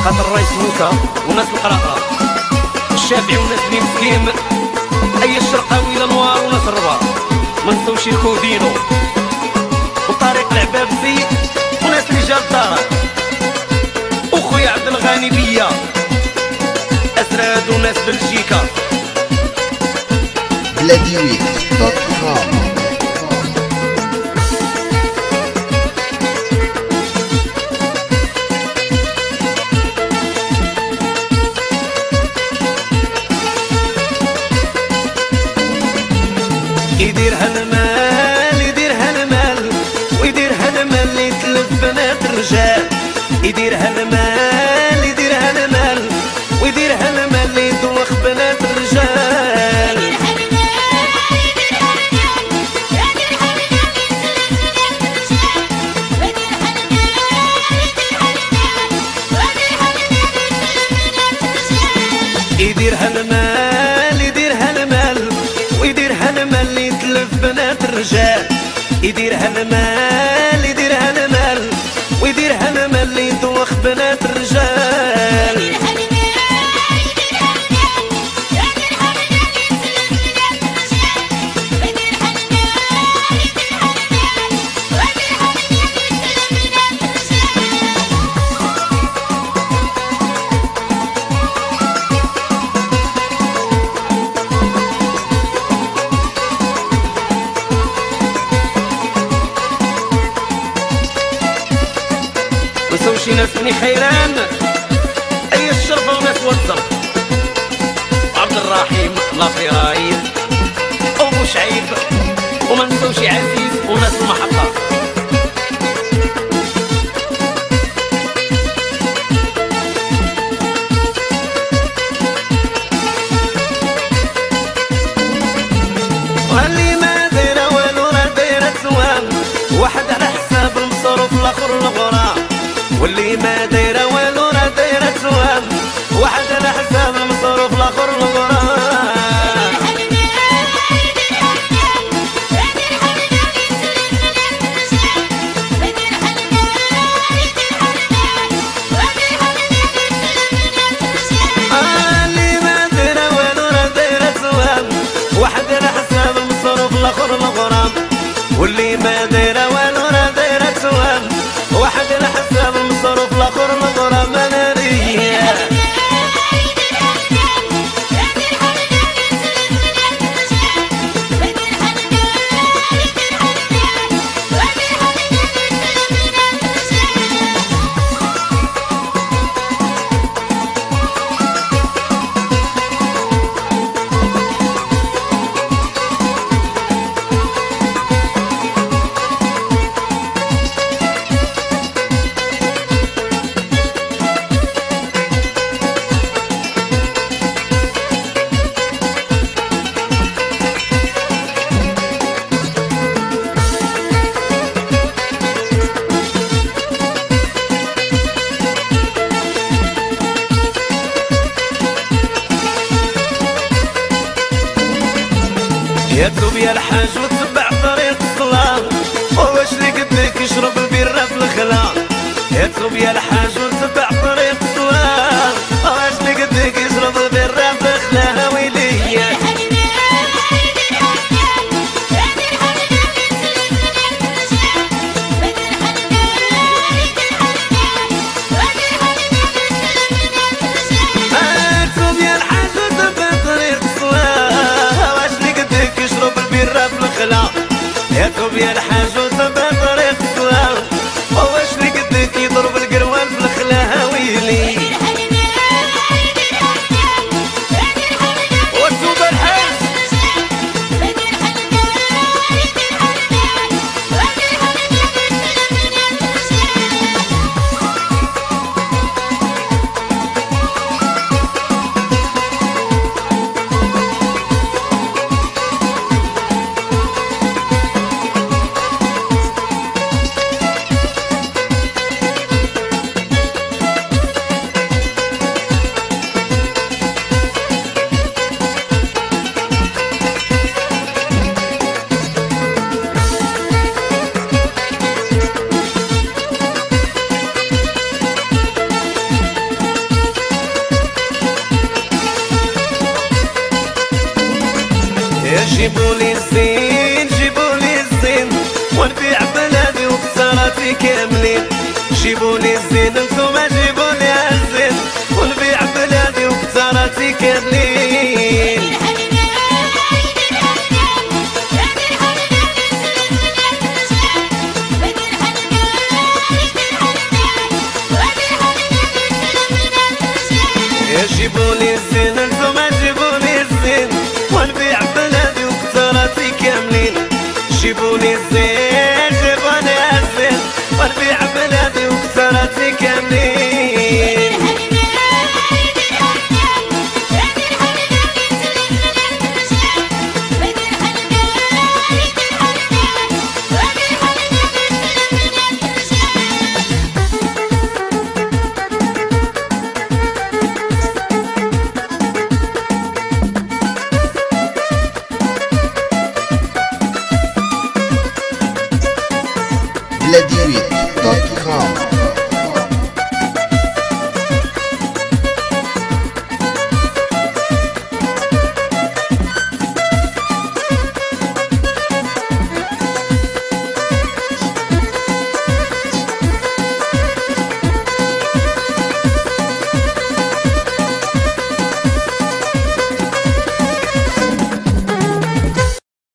خاطر الرايس موكا وناس القراقرة الشافعي وناس اللي مسكين اي الشرقاوي لنوار وناس الربا ما نساوش الكودينو وطريق العبابسي وناس رجال الدار وخويا عبد الغني بيا اسراد وناس بلجيكا بلاديويت.com. يديرها المال يديرها المال ويديرها المال يتلف بنات الرجال يديرها المال يديرها المال ويديرها المال يدوخ بنات الرجال يديرها المال يديرها المال ويديرها المال يتلف بنات الرجال يديرها المال يديرها المال ويديرها المال يدوخ بنات الرجال وشي ناس بني خيران اي الشرفة وناس وزر عبد الرحيم لافيراي ابو شعيب وما نساوش عزيز وناس المحطة واللي ما دايره والو راه دايره سوام واحد على حساب المصروف الاخر الغرام واللي ما دايره والو راه دايره سوام واحد على حساب المصروف الاخر الغرام اللي ما دايره والو راه دايره سوام واحد على حساب المصروف الاخر الغرام واللي ما دايره والو راه دايره سوام واحد على حساب المصروف الاخر الغرام انا ريا يطلب يا الحاج وتبع طريق الصلاة واش اللي قدك يشرب البيرة في الخلا يطلب يا الحاج وتبع طريق الصلاة واش اللي قدك يشرب البيرة في الخلا ويلي يطلب يا الحاج وتبع طريق الصلاة واش اللي قدك يضرب القروان في الخلا جيبولي الزين جيبولي الزين ونبيع بلادي وكسراتي كاملين. جيبولي الزين انتوما جيبولي الزين ونبيع بلادي وكسراتي كاملين. جيبولي الزين انتوما جيبولي الزين ونبيع بلادي وكسراتي كاملين. جيبولي الزين جيبولي الزين ونبيع بلادي وكسراتي كاملين. Vladimir.com